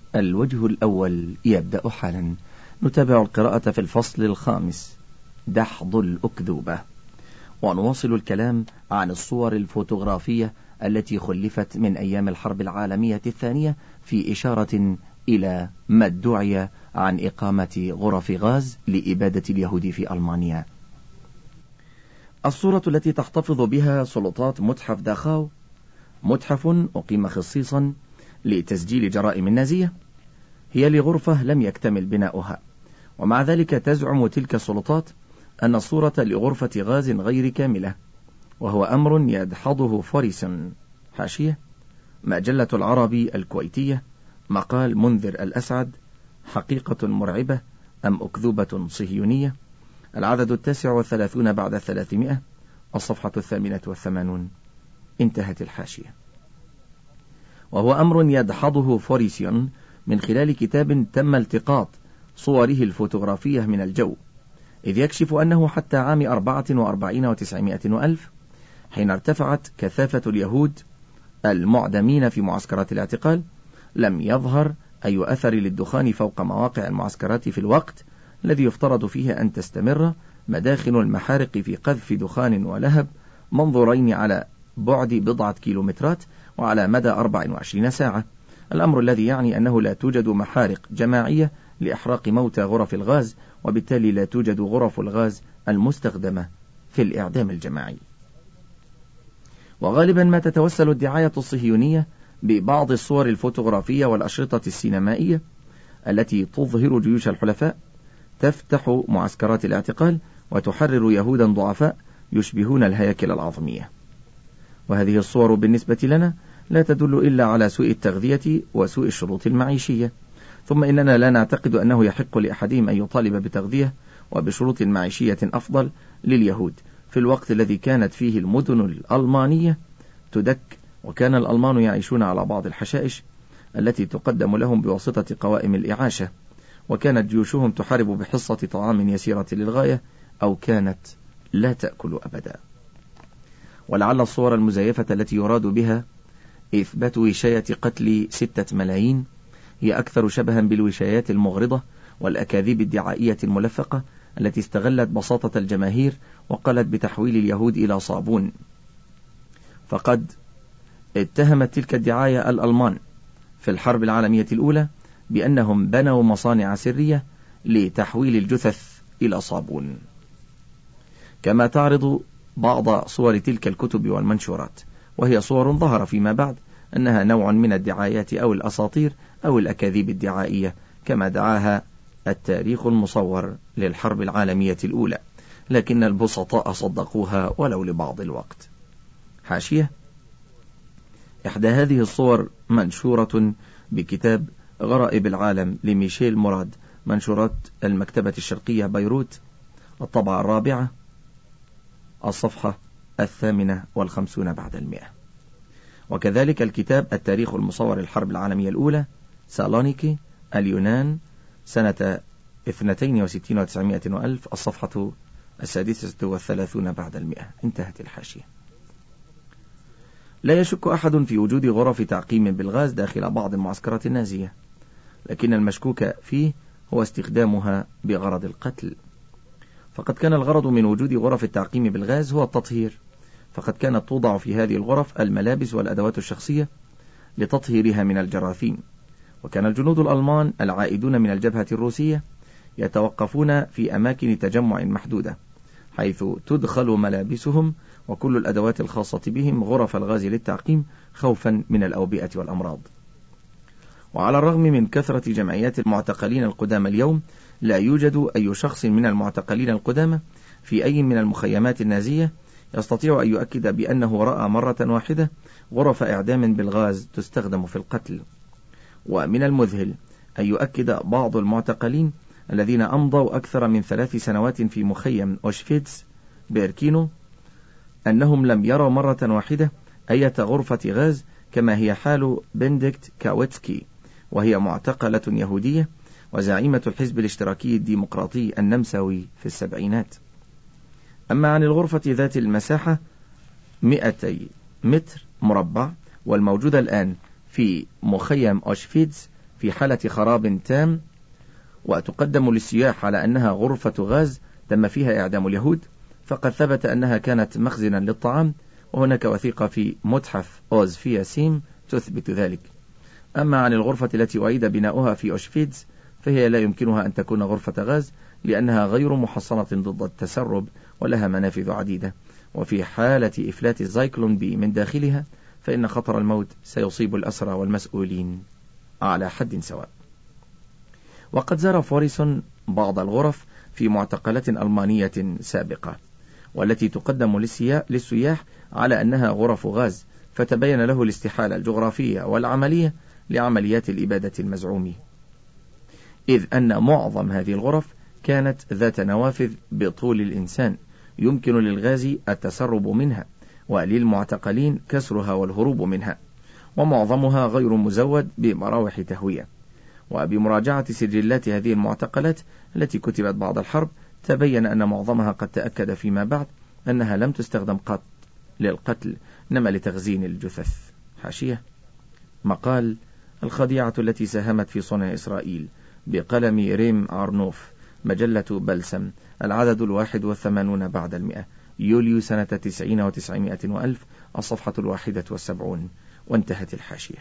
الوجه الأول يبدأ حالا. نتابع القراءة في الفصل 5 دحض الأكذوبة، ونواصل الكلام عن الصور الفوتوغرافية التي خلفت من أيام الحرب العالمية الثانية في إشارة إلى ما ادعي عن إقامة غرف غاز لإبادة اليهود في ألمانيا. الصورة التي تحتفظ بها سلطات متحف داخاو، متحف أقيم خصيصا لتسجيل جرائم النازية، هي لغرفة لم يكتمل بناؤها، ومع ذلك تزعم تلك السلطات أن الصورة لغرفة غاز غير كاملة، وهو أمر يدحضه فوريسون. حاشية: مجلة العربي الكويتية، مقال منذر الأسعد، حقيقة مرعبة أم أكذوبة صهيونية، العدد 39 بعد 300، الصفحة 88. انتهت الحاشية. وهو أمر يدحضه فوريسون من خلال كتاب تم التقاط صوره الفوتوغرافية من الجو، إذ يكشف أنه حتى عام 44 و900 وألف، حين ارتفعت كثافة اليهود المعدمين في معسكرات الاعتقال، لم يظهر أي أثر للدخان فوق مواقع المعسكرات في الوقت الذي يفترض فيه أن تستمر مداخن المحارق في قذف دخان ولهب منظورين على بعد بضعة كيلومترات وعلى مدى 24 ساعة، الأمر الذي يعني أنه لا توجد محارق جماعية لإحراق موتى غرف الغاز، وبالتالي لا توجد غرف الغاز المستخدمة في الإعدام الجماعي. وغالبا ما تتوسل الدعاية الصهيونية ببعض الصور الفوتوغرافية والأشرطة السينمائية التي تظهر جيوش الحلفاء تفتح معسكرات الاعتقال وتحرر يهودا ضعفاء يشبهون الهياكل العظمية، وهذه الصور بالنسبة لنا لا تدل إلا على سوء التغذية وسوء الشروط المعيشية، ثم إننا لا نعتقد أنه يحق لأحدهم أن يطالب بتغذية وبشروط معيشية أفضل لليهود في الوقت الذي كانت فيه المدن الألمانية تدك، وكان الألمان يعيشون على بعض الحشائش التي تقدم لهم بواسطة قوائم الإعاشة، وكانت جيوشهم تحارب بحصة طعام يسيرة للغاية أو كانت لا تأكل أبدا. ولعل الصور المزيفة التي يراد بها إثبات وشاية قتل 6 ملايين هي أكثر شبها بالوشايات المغرضة والأكاذيب الدعائية الملفقة التي استغلت بساطة الجماهير وقالت بتحويل اليهود إلى صابون. فقد اتهمت تلك الدعاية الألمان في الحرب العالمية الأولى بأنهم بنوا مصانع سرية لتحويل الجثث إلى صابون، كما تعرض بعض صور تلك الكتب والمنشورات، وهي صور ظهر فيما بعد أنها نوع من الدعايات أو الأساطير أو الأكاذيب الدعائية كما دعاها التاريخ المصور للحرب العالمية الأولى، لكن البسطاء صدقوها ولو لبعض الوقت. حاشية: إحدى هذه الصور منشورة بكتاب غرائب العالم لميشيل مراد، منشورات المكتبة الشرقية بيروت، الطبعة 4، الصفحة 58 بعد 100. وكذلك الكتاب التاريخ المصور للحرب العالمية الأولى، سالونيكي، اليونان، سنة 62 و900 وألف، الصفحة 36 بعد 100. انتهت الحاشية. لا يشك أحد في وجود غرف تعقيم بالغاز داخل بعض المعسكرات النازية، لكن المشكوك فيه هو استخدامها بغرض القتل. فقد كان الغرض من وجود غرف التعقيم بالغاز هو التطهير، فقد كانت توضع في هذه الغرف الملابس والأدوات الشخصية لتطهيرها من الجراثيم، وكان الجنود الألمان العائدون من الجبهة الروسية يتوقفون في أماكن تجمع محدودة حيث تدخل ملابسهم وكل الأدوات الخاصة بهم غرف الغاز للتعقيم خوفا من الأوبئة والأمراض. وعلى الرغم من كثرة جمعيات المعتقلين القدامى اليوم، لا يوجد أي شخص من المعتقلين القدامى في أي من المخيمات النازية يستطيع أن يؤكد بأنه رأى مرة واحدة غرف إعدام بالغاز تستخدم في القتل. ومن المذهل أن يؤكد بعض المعتقلين الذين أمضوا أكثر من 3 سنوات في مخيم أوشفيتس بيركينو أنهم لم يروا مرة واحدة أي غرفة غاز، كما هي حال بنديكت كاويتسكي، وهي معتقلة يهودية وزعيمة الحزب الاشتراكي الديمقراطي النمساوي في السبعينات. أما عن الغرفة ذات المساحة 200 متر مربع والموجودة الآن في مخيم أوشفيتس، في حالة خراب تام، وتقدم للسياح على أنها غرفة غاز تم فيها إعدام اليهود، فقد ثبت أنها كانت مخزنا للطعام، وهناك وثيقة في متحف أوزفياسيم تثبت ذلك. أما عن الغرفة التي أعيد بناؤها في أوشفيتز فهي لا يمكنها أن تكون غرفة غاز، لأنها غير محصنة ضد التسرب ولها منافذ عديدة، وفي حالة إفلات الزايكلون بي من داخلها فإن خطر الموت سيصيب الأسرى والمسؤولين على حد سواء. وقد زار فوريسون بعض الغرف في معتقلات ألمانية سابقة، والتي تقدم للسياح على أنها غرف غاز، فتبين له الاستحالة الجغرافية والعملية لعمليات الإبادة المزعومة، إذ أن معظم هذه الغرف كانت ذات نوافذ بطول الإنسان يمكن للغاز التسرب منها، وللمعتقلين كسرها والهروب منها، ومعظمها غير مزود بمراوح تهوية. وبمراجعة سجلات هذه المعتقلات التي كتبت بعد الحرب تبين أن معظمها قد تأكد فيما بعد أنها لم تستخدم قط للقتل، إنما لتخزين الجثث. حاشية: مقال الخديعة التي ساهمت في صنع إسرائيل، بقلم ريم أرنوف، مجلة بلسم، العدد 81 بعد 100، يوليو سنة 90 و900 وألف، الصفحة 71. وانتهت الحاشية.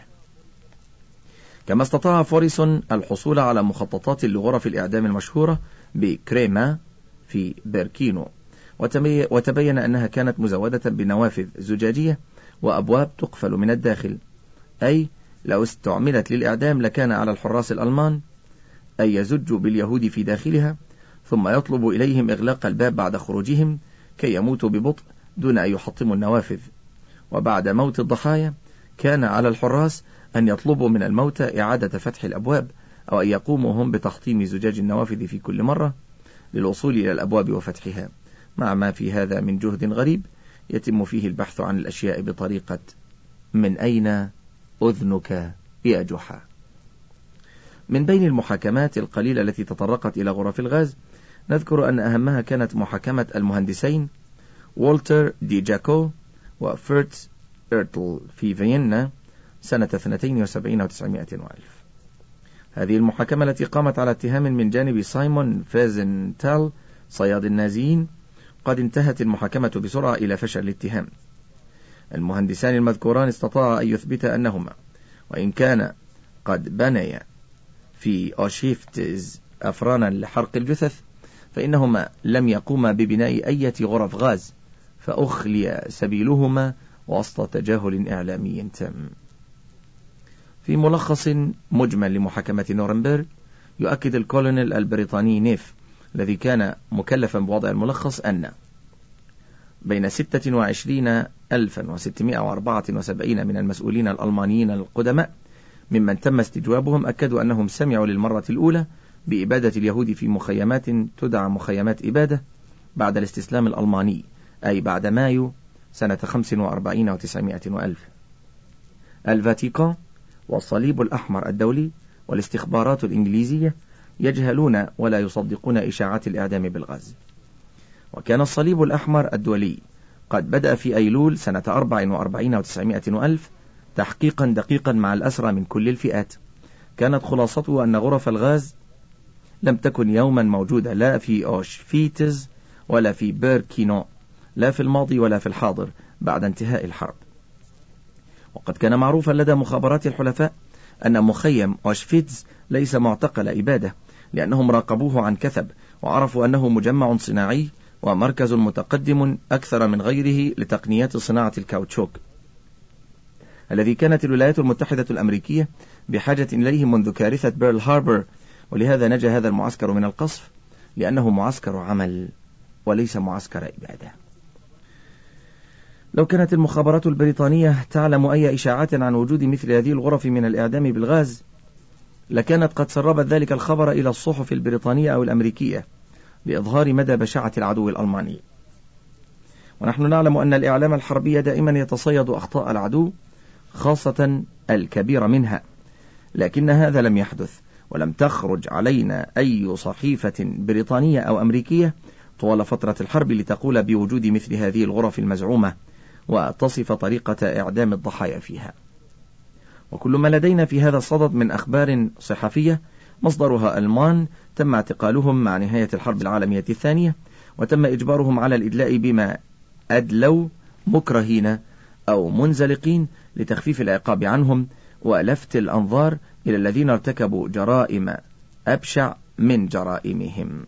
كما استطاع فوريسون الحصول على مخططات لغرف الإعدام المشهورة بكريما في بيركينو، وتبين أنها كانت مزودة بنوافذ زجاجية وأبواب تقفل من الداخل، أي لو استعملت للإعدام لكان على الحراس الألمان أن يزجوا باليهود في داخلها، ثم يطلب إليهم إغلاق الباب بعد خروجهم كي يموتوا ببطء دون أن يحطموا النوافذ. وبعد موت الضحايا كان على الحراس أن يطلبوا من الموتى إعادة فتح الأبواب، أو أن يقوموا هم بتحطيم زجاج النوافذ في كل مرة للوصول إلى الأبواب وفتحها، مع ما في هذا من جهد غريب يتم فيه البحث عن الأشياء بطريقة من أين أذنك يا جحا. من بين المحاكمات القليلة التي تطرقت إلى غرف الغاز نذكر أن أهمها كانت محاكمة المهندسين والتر دي جاكو وفرتز إرتل في فيينا سنة 72 و900 وألف. هذه المحاكمة التي قامت على اتهام من جانب سايمون فيزنتال صياد النازيين، قد انتهت المحاكمة بسرعة إلى فشل الاتهام. المهندسان المذكوران استطاع أن يثبت أنهما، وإن كان قد بنيا في أوشيفتز أفرانا لحرق الجثث، فإنهما لم يقوما ببناء أي غرف غاز، فأخلي سبيلهما وسط تجاهل إعلامي تام. في ملخص مجمل لمحاكمة نورنبرغ، يؤكد الكولونيل البريطاني نيف الذي كان مكلفا بوضع الملخص أن بين 26,674 من المسؤولين الألمانيين القدماء ممن تم استجوابهم أكدوا أنهم سمعوا للمرة الأولى بإبادة اليهود في مخيمات تدعى مخيمات إبادة بعد الاستسلام الألماني، أي بعد مايو سنة 45 و900 وألف. الفاتيكان والصليب الأحمر الدولي والاستخبارات الإنجليزية يجهلون ولا يصدقون إشاعات الإعدام بالغاز. وكان الصليب الأحمر الدولي قد بدأ في أيلول سنة 44 و900 وألف تحقيقا دقيقا مع الأسرى من كل الفئات. كانت خلاصته أن غرف الغاز لم تكن يوما موجودة لا في أوشفيتز ولا في بيركينو، لا في الماضي ولا في الحاضر بعد انتهاء الحرب. وقد كان معروفا لدى مخابرات الحلفاء أن مخيم أوشفيتز ليس معتقل إبادة، لأنهم راقبوه عن كثب وعرفوا أنه مجمع صناعي ومركز متقدم أكثر من غيره لتقنيات صناعة الكاوتشوك، الذي كانت الولايات المتحدة الأمريكية بحاجة إليه منذ كارثة بيرل هاربر. ولهذا نجا هذا المعسكر من القصف، لأنه معسكر عمل وليس معسكر إبادة. لو كانت المخابرات البريطانية تعلم أي إشاعات عن وجود مثل هذه الغرف من الإعدام بالغاز، لكانت قد سربت ذلك الخبر إلى الصحف البريطانية أو الأمريكية لإظهار مدى بشاعة العدو الألماني. ونحن نعلم أن الإعلام الحربي دائما يتصيد أخطاء العدو، خاصة الكبير منها، لكن هذا لم يحدث، ولم تخرج علينا أي صحيفة بريطانية أو أمريكية طوال فترة الحرب لتقول بوجود مثل هذه الغرف المزعومة وتصف طريقة إعدام الضحايا فيها. وكل ما لدينا في هذا الصدد من أخبار صحفية مصدرها ألمان تم اعتقالهم مع نهاية الحرب العالمية الثانية، وتم إجبارهم على الإدلاء بما أدلوا مكرهين أو منزلقين لتخفيف العقاب عنهم ولفت الأنظار إلى الذين ارتكبوا جرائم أبشع من جرائمهم.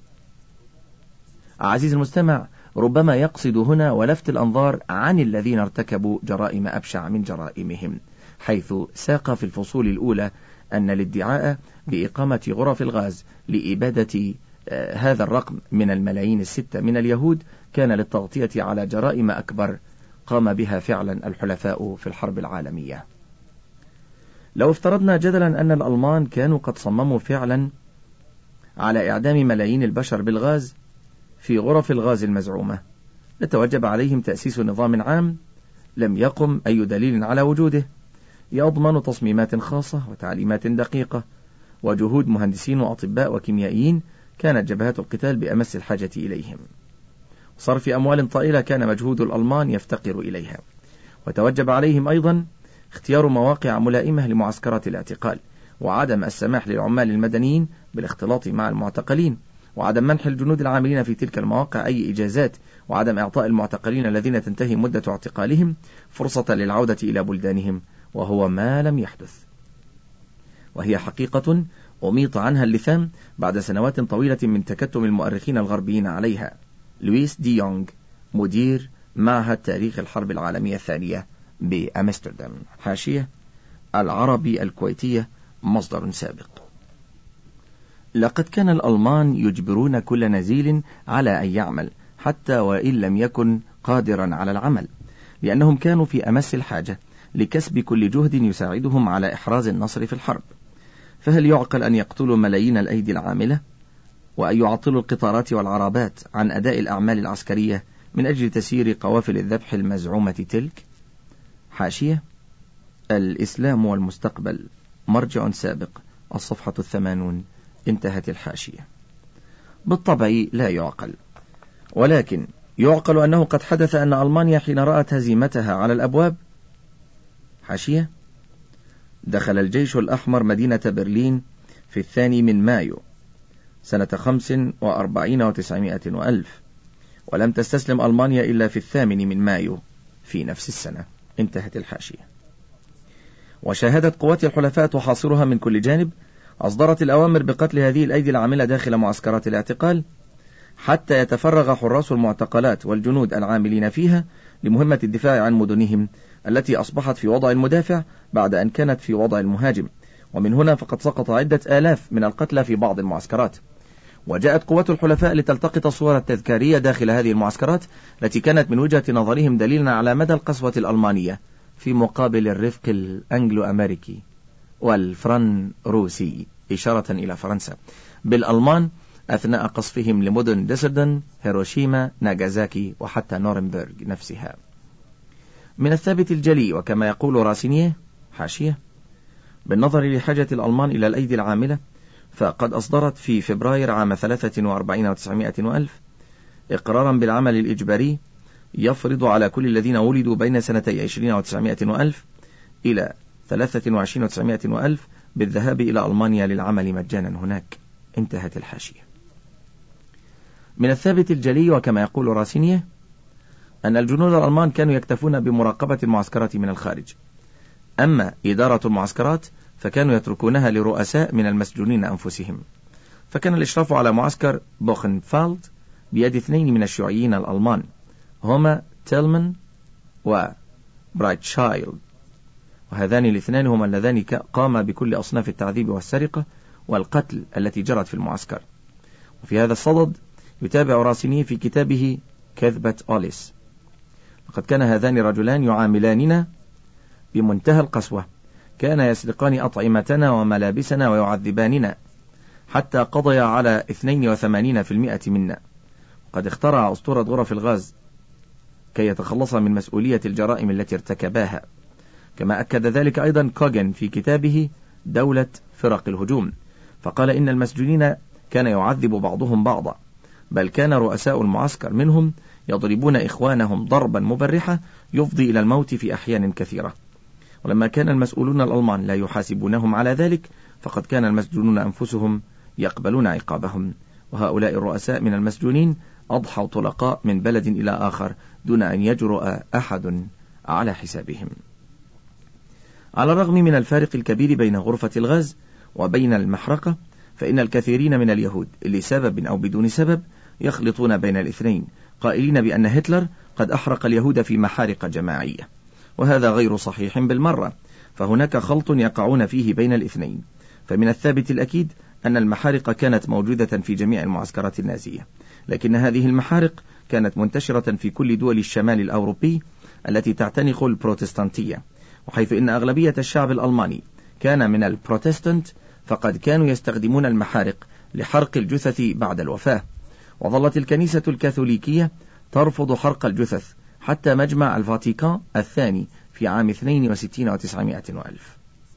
عزيزي المستمع، ربما يقصد هنا ولفت الأنظار عن الذين ارتكبوا جرائم أبشع من جرائمهم، حيث ساق في الفصول الأولى أن الادعاء بإقامة غرف الغاز لإبادة هذا الرقم من الملايين 6 من اليهود كان للتغطية على جرائم أكبر قام بها فعلا الحلفاء في الحرب العالمية. لو افترضنا جدلا أن الألمان كانوا قد صمموا فعلا على إعدام ملايين البشر بالغاز في غرف الغاز المزعومة، لتوجب عليهم تأسيس نظام عام لم يقم أي دليل على وجوده، يضمن تصميمات خاصة وتعليمات دقيقة وجهود مهندسين وأطباء وكيميائيين كانت جبهات القتال بأمس الحاجة إليهم، صرف أموال طائلة كان مجهود الألمان يفتقر إليها، وتوجب عليهم أيضا اختيار مواقع ملائمة لمعسكرات الاعتقال، وعدم السماح للعمال المدنيين بالاختلاط مع المعتقلين، وعدم منح الجنود العاملين في تلك المواقع أي إجازات، وعدم إعطاء المعتقلين الذين تنتهي مدة اعتقالهم فرصة للعودة إلى بلدانهم، وهو ما لم يحدث، وهي حقيقة أميط عنها اللثام بعد سنوات طويلة من تكتم المؤرخين الغربيين عليها. لويس دي يونغ، مدير معهد تاريخ الحرب العالمية الثانية بأمستردام. حاشية: العربي الكويتية، مصدر سابق. لقد كان الألمان يجبرون كل نزيل على أن يعمل حتى وإن لم يكن قادرا على العمل، لأنهم كانوا في أمس الحاجة لكسب كل جهد يساعدهم على إحراز النصر في الحرب. فهل يعقل أن يقتلوا ملايين الأيدي العاملة وأن يعطلوا القطارات والعربات عن أداء الأعمال العسكرية من أجل تسيير قوافل الذبح المزعومة تلك؟ حاشية: الإسلام والمستقبل، مرجع سابق، الصفحة 80. انتهت الحاشية. بالطبع لا يعقل، ولكن يعقل أنه قد حدث أن ألمانيا حين رأت هزيمتها على الأبواب. حاشية: دخل الجيش الأحمر مدينة برلين في 2 مايو سنة 45 و900 وألف، ولم تستسلم ألمانيا إلا في 8 مايو في نفس السنة. انتهت الحاشية. وشاهدت قوات الحلفاء تحاصرها من كل جانب، أصدرت الأوامر بقتل هذه الأيدي العاملة داخل معسكرات الاعتقال حتى يتفرغ حراس المعتقلات والجنود العاملين فيها لمهمة الدفاع عن مدنهم التي أصبحت في وضع المدافع بعد أن كانت في وضع المهاجم، ومن هنا فقد سقط عدة آلاف من القتلى في بعض المعسكرات. وجاءت قوات الحلفاء لتلتقط الصور التذكارية داخل هذه المعسكرات التي كانت من وجهة نظرهم دليلا على مدى القسوة الألمانية في مقابل الرفق الأنجلو أمريكي والفرن روسي، إشارة إلى فرنسا، بالألمان أثناء قصفهم لمدن ديسردن، هيروشيما، ناغازاكي، وحتى نورنبرغ نفسها. من الثابت الجلي، وكما يقول راسينيه، حاشية: بالنظر لحاجة الألمان إلى الأيدي العاملة، فقد أصدرت في فبراير عام 43 و900 وألف إقرارا بالعمل الإجباري يفرض على كل الذين ولدوا بين سنتي 20 و900 وألف إلى 23 و900 وألف بالذهاب إلى ألمانيا للعمل مجانا هناك. انتهت الحاشية. من الثابت الجلي، وكما يقول راسينيه، أن الجنود الألمان كانوا يكتفون بمراقبة المعسكرات من الخارج، أما إدارة المعسكرات فكانوا يتركونها لرؤساء من المسجونين أنفسهم. فكان الإشراف على معسكر بوخنفالد بيد 2 من الشيوعيين الألمان، هما تيلمان وبرايتشايلد، وهذان الاثنان هما اللذان قاما بكل أصناف التعذيب والسرقة والقتل التي جرت في المعسكر. وفي هذا الصدد يتابع راسينيه في كتابه كذبة أوليس: لقد كان هذان الرجلان يعاملاننا بمنتهى القسوة، كان يسرقان أطعمتنا وملابسنا ويعذباننا، حتى قضي على 82% منا. وقد اخترع أسطورة غرف الغاز كي يتخلص من مسؤولية الجرائم التي ارتكباها، كما أكد ذلك أيضا كوغن في كتابه دولة فرق الهجوم، فقال إن المسجونين كان يعذب بعضهم بعضا، بل كان رؤساء المعسكر منهم يضربون إخوانهم ضربا مبرحا يفضي إلى الموت في أحيان كثيرة. ولما كان المسؤولون الألمان لا يحاسبونهم على ذلك، فقد كان المسجونون أنفسهم يقبلون عقابهم، وهؤلاء الرؤساء من المسجونين أضحوا طلقاء من بلد إلى آخر دون أن يجرؤ أحد على حسابهم. على الرغم من الفارق الكبير بين غرفة الغاز وبين المحرقة، فإن الكثيرين من اليهود لسبب أو بدون سبب يخلطون بين الاثنين، قائلين بأن هتلر قد أحرق اليهود في محارق جماعية، وهذا غير صحيح بالمرة، فهناك خلط يقعون فيه بين الاثنين. فمن الثابت الأكيد أن المحارق كانت موجودة في جميع المعسكرات النازية، لكن هذه المحارق كانت منتشرة في كل دول الشمال الأوروبي التي تعتنق البروتستانتية، وحيث إن أغلبية الشعب الألماني كان من البروتستانت، فقد كانوا يستخدمون المحارق لحرق الجثث بعد الوفاة. وظلت الكنيسة الكاثوليكية ترفض حرق الجثث حتى مجمع الفاتيكان الثاني في عام 62 و900 وألف.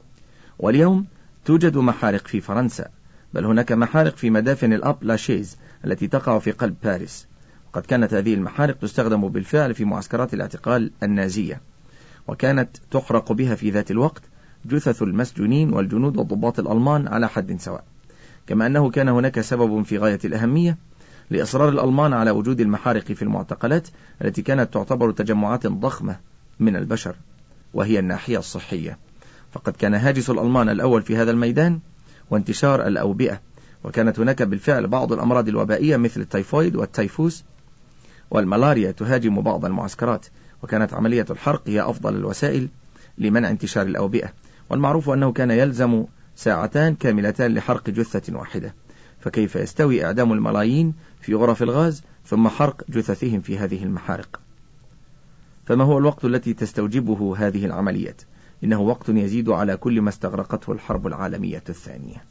واليوم توجد محارق في فرنسا، بل هناك محارق في مدافن الأب لاشيز التي تقع في قلب باريس، وقد كانت هذه المحارق تستخدم بالفعل في معسكرات الاعتقال النازية، وكانت تحرق بها في ذات الوقت جثث المسجونين والجنود والضباط الألمان على حد سواء. كما أنه كان هناك سبب في غاية الأهمية لإصرار الألمان على وجود المحارق في المعتقلات التي كانت تعتبر تجمعات ضخمة من البشر، وهي الناحية الصحية، فقد كان هاجس الألمان الأول في هذا الميدان وانتشار الأوبئة، وكانت هناك بالفعل بعض الأمراض الوبائية مثل التيفويد والتيفوس والملاريا تهاجم بعض المعسكرات، وكانت عملية الحرق هي أفضل الوسائل لمنع انتشار الأوبئة. والمعروف أنه كان يلزم ساعتان كاملتان لحرق جثة واحدة، فكيف يستوي إعدام الملايين في غرف الغاز ثم حرق جثثهم في هذه المحارق؟ فما هو الوقت التي تستوجبه هذه العمليات؟ إنه وقت يزيد على كل ما استغرقته الحرب العالمية الثانية.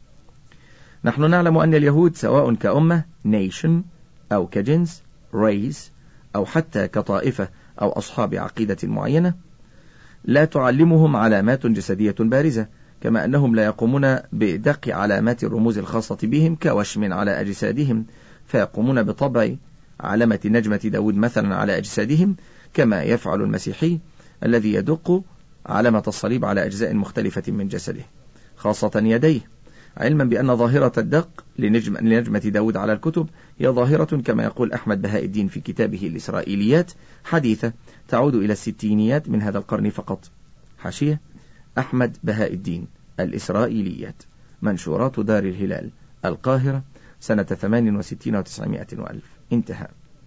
نحن نعلم أن اليهود سواء كأمة nation أو كجنس race أو حتى كطائفة أو أصحاب عقيدة معينة لا تعلمهم علامات جسدية بارزة، كما أنهم لا يقومون بدق علامات الرموز الخاصة بهم كوشم على أجسادهم، فيقومون بطبع علامة نجمة داود مثلا على أجسادهم، كما يفعل المسيحي الذي يدق علامة الصليب على أجزاء مختلفة من جسده خاصة يديه، علما بأن ظاهرة الدق لنجمة داود على الكتب هي ظاهرة كما يقول أحمد بهاء الدين في كتابه الإسرائيليات حديثة تعود إلى الستينيات من هذا القرن فقط. حاشية: أحمد بهاء الدين، الإسرائيليات، منشورات دار الهلال، القاهرة، سنة 68 و900 وألف. انتهى.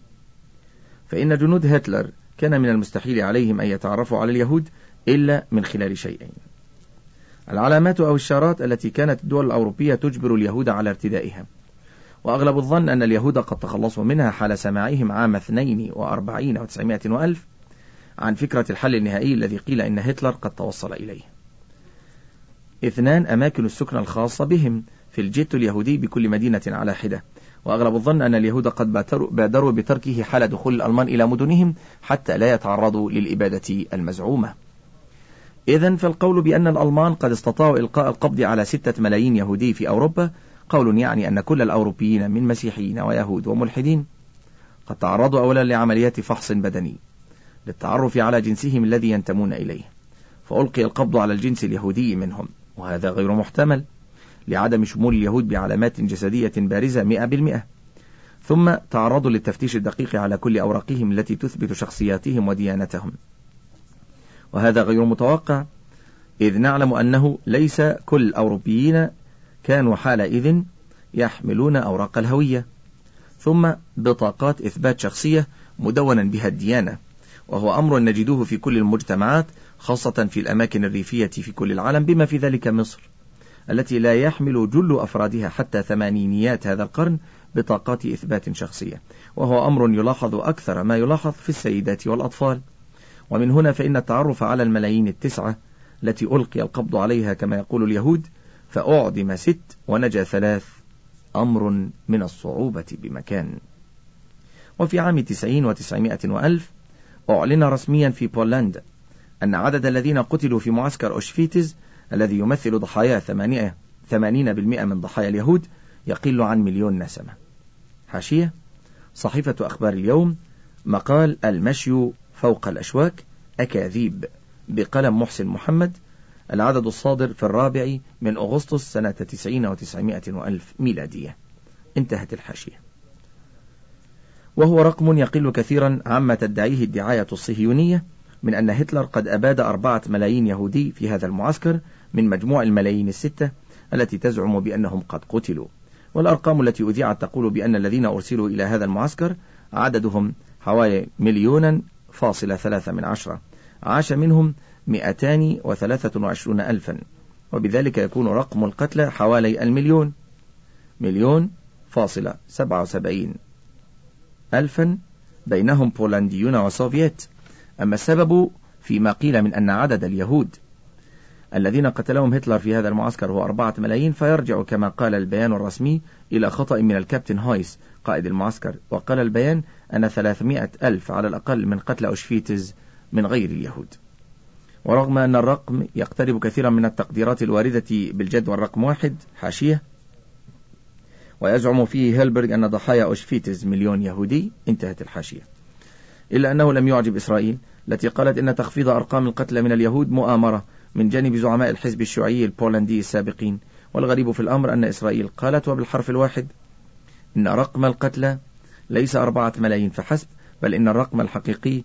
فإن جنود هتلر كان من المستحيل عليهم أن يتعرفوا على اليهود إلا من خلال شيئين: العلامات أو الشارات التي كانت الدول الأوروبية تجبر اليهود على ارتدائها، وأغلب الظن أن اليهود قد تخلصوا منها حال سماعهم عام 42 و900 وألف عن فكرة الحل النهائي الذي قيل إن هتلر قد توصل إليه. 2. أماكن السكن الخاصة بهم في الجيت اليهودي بكل مدينة على حدة، وأغلب الظن أن اليهود قد بادروا بتركه حال دخول الألمان إلى مدنهم حتى لا يتعرضوا للإبادة المزعومة. إذن فالقول بأن الألمان قد استطاعوا إلقاء القبض على 6 ملايين يهودي في أوروبا قول يعني أن كل الأوروبيين من مسيحيين ويهود وملحدين قد تعرضوا أولا لعمليات فحص بدني للتعرف على جنسهم الذي ينتمون إليه، فألقي القبض على الجنس اليهودي منهم، وهذا غير محتمل لعدم شمول اليهود بعلامات جسدية بارزة 100%. ثم تعرضوا للتفتيش الدقيق على كل أوراقهم التي تثبت شخصياتهم وديانتهم، وهذا غير متوقع، إذ نعلم أنه ليس كل الأوروبيين كانوا حالئذ يحملون أوراق الهوية. ثم بطاقات إثبات شخصية مدونا بها الديانة، وهو أمر نجدوه في كل المجتمعات خاصة في الأماكن الريفية في كل العالم بما في ذلك مصر التي لا يحمل جل أفرادها حتى ثمانينيات هذا القرن بطاقات إثبات شخصية، وهو أمر يلاحظ أكثر ما يلاحظ في السيدات والأطفال. ومن هنا فإن التعرف على الملايين 9 التي ألقي القبض عليها كما يقول اليهود فأعدم 6 ونجا 3 أمر من الصعوبة بمكان. وفي عام 90 و900 وألف أعلن رسميا في بولندا أن عدد الذين قتلوا في معسكر أوشفيتز الذي يمثل ضحايا 80% من ضحايا اليهود يقل عن 1,000,000 نسمة. حاشية: صحيفة أخبار اليوم، مقال المشي فوق الأشواك، أكاذيب، بقلم محسن محمد، العدد الصادر في 4 أغسطس سنة 90 و900 وألف ميلادية. انتهت الحاشية. وهو رقم يقل كثيرا عما تدعيه الدعاية الصهيونية من أن هتلر قد أباد 4 ملايين يهودي في هذا المعسكر من مجموع الملايين 6 التي تزعم بأنهم قد قتلوا. والأرقام التي أذيعت تقول بأن الذين أرسلوا إلى هذا المعسكر عددهم حوالي 1,3 عاش منهم 223,000، وبذلك يكون رقم القتلى حوالي 1,000,077,000 بينهم بولنديون وسوفييت. أما السبب فيما قيل من أن عدد اليهود الذين قتلهم هتلر في هذا المعسكر هو 4 ملايين، فيرجع كما قال البيان الرسمي إلى خطأ من الكابتن هويس قائد المعسكر، وقال البيان أن 300,000 على الأقل من قتل أوشفيتز من غير اليهود. ورغم أن الرقم يقترب كثيرا من التقديرات الواردة بالجدول رقم 1 حاشية، ويزعم فيه هيلبرغ أن ضحايا أوشفيتز 1,000,000 يهودي، انتهت الحاشية، إلا أنه لم يعجب إسرائيل التي قالت إن تخفيض أرقام القتلى من اليهود مؤامرة من جانب زعماء الحزب الشيوعي البولندي السابقين. والغريب في الأمر أن إسرائيل قالت وبالحرف الواحد إن رقم القتلى ليس 4 ملايين فحسب، بل إن الرقم الحقيقي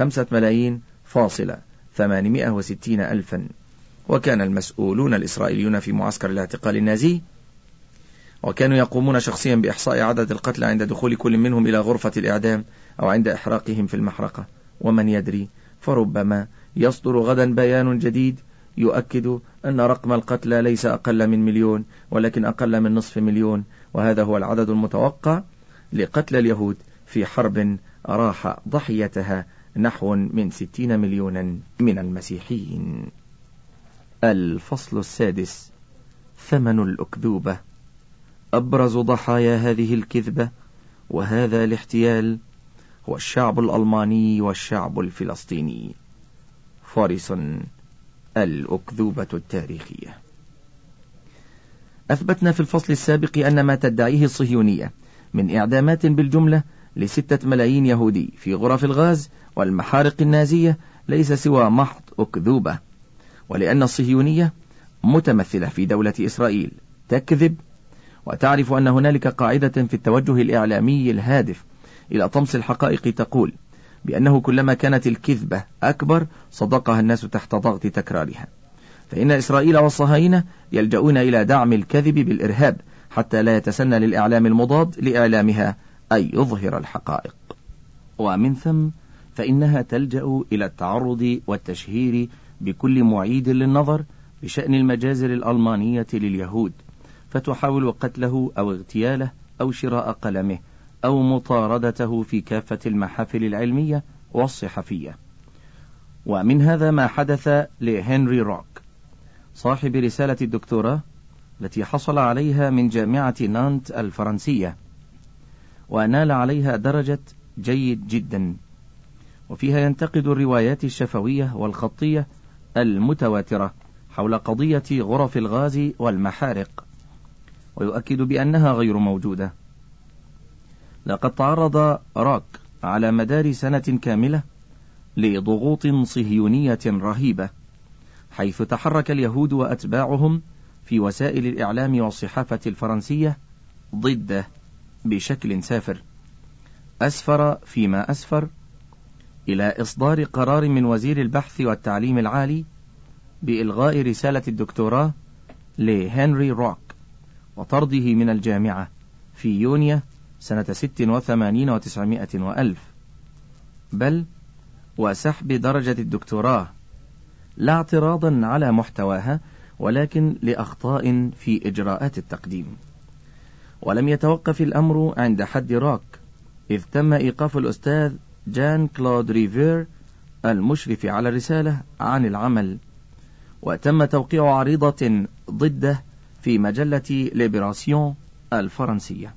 5,860,000. وكان المسؤولون الإسرائيليون في معسكر الاعتقال النازي وكانوا يقومون شخصيا بإحصاء عدد القتلى عند دخول كل منهم إلى غرفة الإعدام أو عند إحراقهم في المحرقة. ومن يدري، فربما يصدر غدا بيان جديد يؤكد أن رقم القتلى ليس أقل من 1,000,000 ولكن أقل من 500,000، وهذا هو العدد المتوقع لقتل اليهود في حرب راح ضحيتها نحو من 60 مليونا من المسيحيين. الفصل 6: ثمن الأكذوبة. أبرز ضحايا هذه الكذبة وهذا الاحتيال هو الشعب الألماني والشعب الفلسطيني. فارسون: الأكذوبة التاريخية. أثبتنا في الفصل السابق أن ما تدعيه الصهيونية من إعدامات بالجملة ل6 ملايين يهودي في غرف الغاز والمحارق النازية ليس سوى محض أكذوبة، ولأن الصهيونية متمثلة في دولة إسرائيل تكذب وتعرف أن هنالك قاعدة في التوجه الإعلامي الهادف إلى طمس الحقائق تقول بأنه كلما كانت الكذبة أكبر صدقها الناس تحت ضغط تكرارها، فإن إسرائيل والصهاينة يلجؤون إلى دعم الكذب بالإرهاب حتى لا يتسنى للإعلام المضاد لإعلامها أي يظهر الحقائق، ومن ثم فإنها تلجأ إلى التعرض والتشهير بكل معيد للنظر بشأن المجازر الألمانية لليهود، فتحاول قتله أو اغتياله أو شراء قلمه أو مطاردته في كافة المحافل العلمية والصحفية. ومن هذا ما حدث لهنري روك صاحب رسالة الدكتوراه التي حصل عليها من جامعة نانت الفرنسية ونال عليها درجة جيد جدا، وفيها ينتقد الروايات الشفوية والخطية المتواترة حول قضية غرف الغاز والمحارق، ويؤكد بأنها غير موجودة. لقد تعرض روك على مدار سنة كاملة لضغوط صهيونية رهيبة، حيث تحرك اليهود وأتباعهم في وسائل الإعلام والصحافة الفرنسية ضده بشكل سافر، أسفر فيما أسفر إلى إصدار قرار من وزير البحث والتعليم العالي بإلغاء رسالة الدكتوراه لهنري روك وطرده من الجامعة في يونيو سنة 86 و900 وألف، بل وسحب درجة الدكتوراه لا اعتراضا على محتواها ولكن لأخطاء في إجراءات التقديم. ولم يتوقف الأمر عند حد روك، إذ تم إيقاف الأستاذ جان كلود ريفير المشرف على الرسالة عن العمل، وتم توقيع عريضة ضده في مجلة ليبراسيون الفرنسية.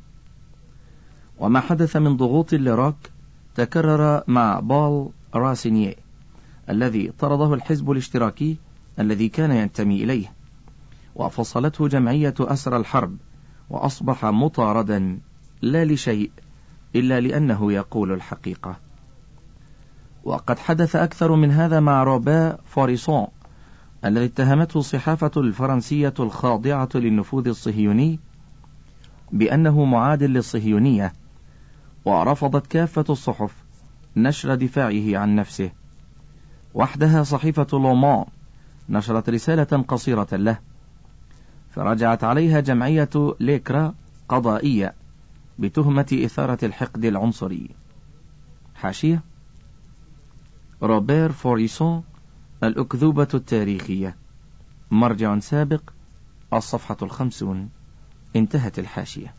وما حدث من ضغوط لروك تكرر مع بول راسينييه الذي طرده الحزب الاشتراكي الذي كان ينتمي إليه، وفصلته جمعية أسرى الحرب، وأصبح مطاردا لا لشيء إلا لأنه يقول الحقيقة. وقد حدث أكثر من هذا مع روبير فوريسون الذي اتهمته الصحافة الفرنسية الخاضعة للنفوذ الصهيوني بأنه معاد للصهيونية، ورفضت كافة الصحف نشر دفاعه عن نفسه. وحدها صحيفة لومان نشرت رسالة قصيرة له، فرجعت عليها جمعية ليكرا قضائية بتهمة إثارة الحقد العنصري. حاشية: روبير فوريسون، الأكذوبة التاريخية، مرجع سابق، الصفحة 50. انتهت الحاشية.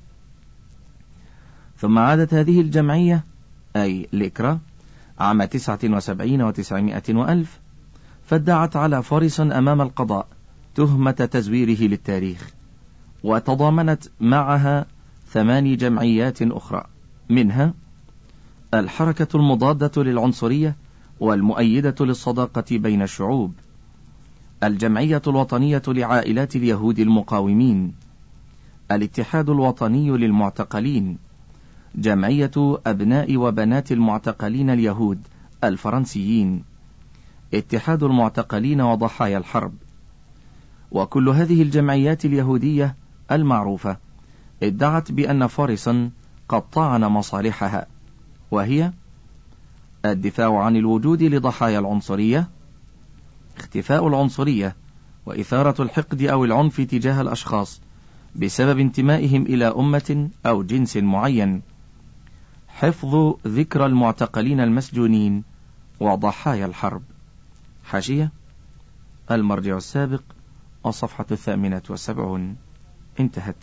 ثم عادت هذه الجمعية أي ليكرا عام 79 و900 وألف، فادعت على فوريسون أمام القضاء تهمة تزويره للتاريخ، وتضامنت معها 8 جمعيات أخرى، منها الحركة المضادة للعنصرية والمؤيدة للصداقة بين الشعوب، الجمعية الوطنية لعائلات اليهود المقاومين، الاتحاد الوطني للمعتقلين، جمعية أبناء وبنات المعتقلين اليهود الفرنسيين، اتحاد المعتقلين وضحايا الحرب. وكل هذه الجمعيات اليهودية المعروفة ادعت بأن فوريسون قد طعن مصالحها، وهي الدفاع عن الوجود لضحايا العنصرية، اختفاء العنصرية وإثارة الحقد أو العنف تجاه الأشخاص بسبب انتمائهم إلى أمة أو جنس معين، حفظ ذكرى المعتقلين المسجونين وضحايا الحرب. حاشية: المرجع السابق، الصفحة 78. انتهت.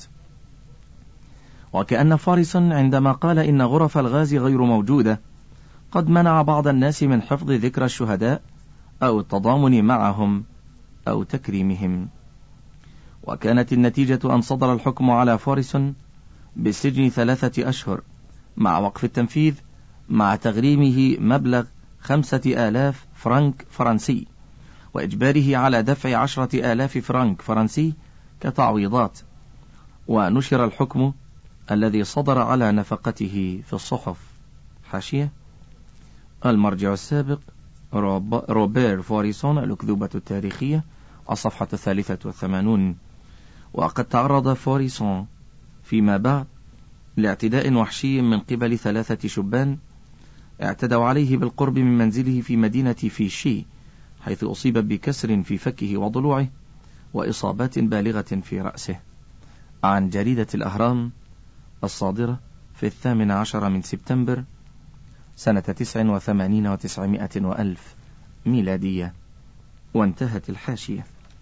وكأن فوريسون عندما قال إن غرف الغاز غير موجودة قد منع بعض الناس من حفظ ذكرى الشهداء أو التضامن معهم أو تكريمهم. وكانت النتيجة أن صدر الحكم على فوريسون بالسجن 3 أشهر مع وقف التنفيذ، مع تغريمه مبلغ 5000 فرنك فرنسي، وإجباره على دفع 10,000 فرنك فرنسي كتعويضات. ونشر الحكم الذي صدر على نفقته في الصحف. حاشية: المرجع السابق، روبير فوريسون، الأكذوبة التاريخية، الصفحة 83. وقد تعرض فوريسون فيما بعد لاعتداء وحشي من قبل 3 شبان اعتدوا عليه بالقرب من منزله في مدينة فيشي، حيث أصيب بكسر في فكه وضلوعه وإصابات بالغة في رأسه. عن جريدة الأهرام الصادرة في 18 من سبتمبر سنة 89 و900 وألف ميلادية. وانتهت الحاشية.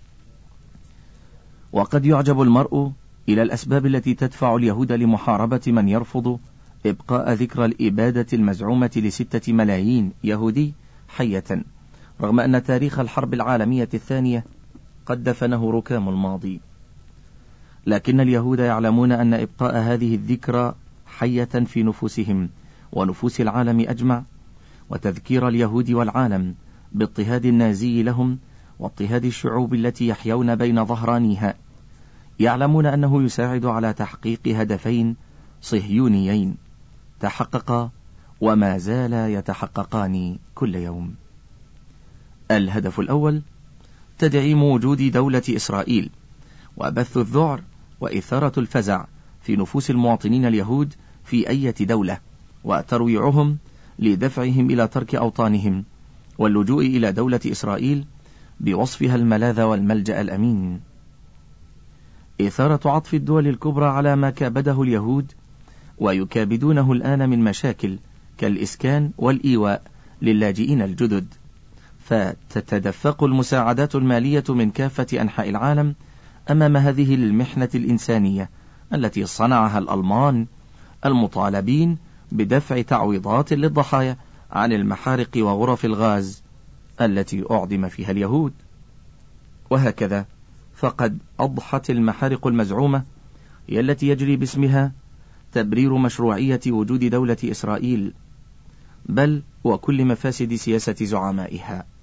وقد يعجب المرء إلى الأسباب التي تدفع اليهود لمحاربة من يرفض إبقاء ذكرى الإبادة المزعومة ل6 ملايين يهودي حية، رغم أن تاريخ الحرب العالمية الثانية قد دفنه ركام الماضي. لكن اليهود يعلمون أن إبقاء هذه الذكرى حية في نفوسهم ونفوس العالم أجمع، وتذكير اليهود والعالم باضطهاد النازي لهم واضطهاد الشعوب التي يحيون بين ظهرانيها، يعلمون أنه يساعد على تحقيق هدفين صهيونيين تحققا وما زال يتحققان كل يوم. الهدف الأول: تدعيم وجود دولة إسرائيل، وبث الذعر وإثارة الفزع في نفوس المواطنين اليهود في أي دولة، وترويعهم لدفعهم إلى ترك أوطانهم واللجوء إلى دولة إسرائيل بوصفها الملاذ والملجأ الأمين. إثارة عطف الدول الكبرى على ما كابده اليهود ويكابدونه الآن من مشاكل كالإسكان والإيواء للاجئين الجدد، فتتدفق المساعدات المالية من كافة أنحاء العالم أمام هذه المحنة الإنسانية التي صنعها الألمان المطالبين بدفع تعويضات للضحايا عن المحارق وغرف الغاز التي أعدم فيها اليهود. وهكذا فقد أضحت المحارق المزعومة هي التي يجري باسمها تبرير مشروعية وجود دولة إسرائيل، بل وكل مفاسد سياسة زعمائها.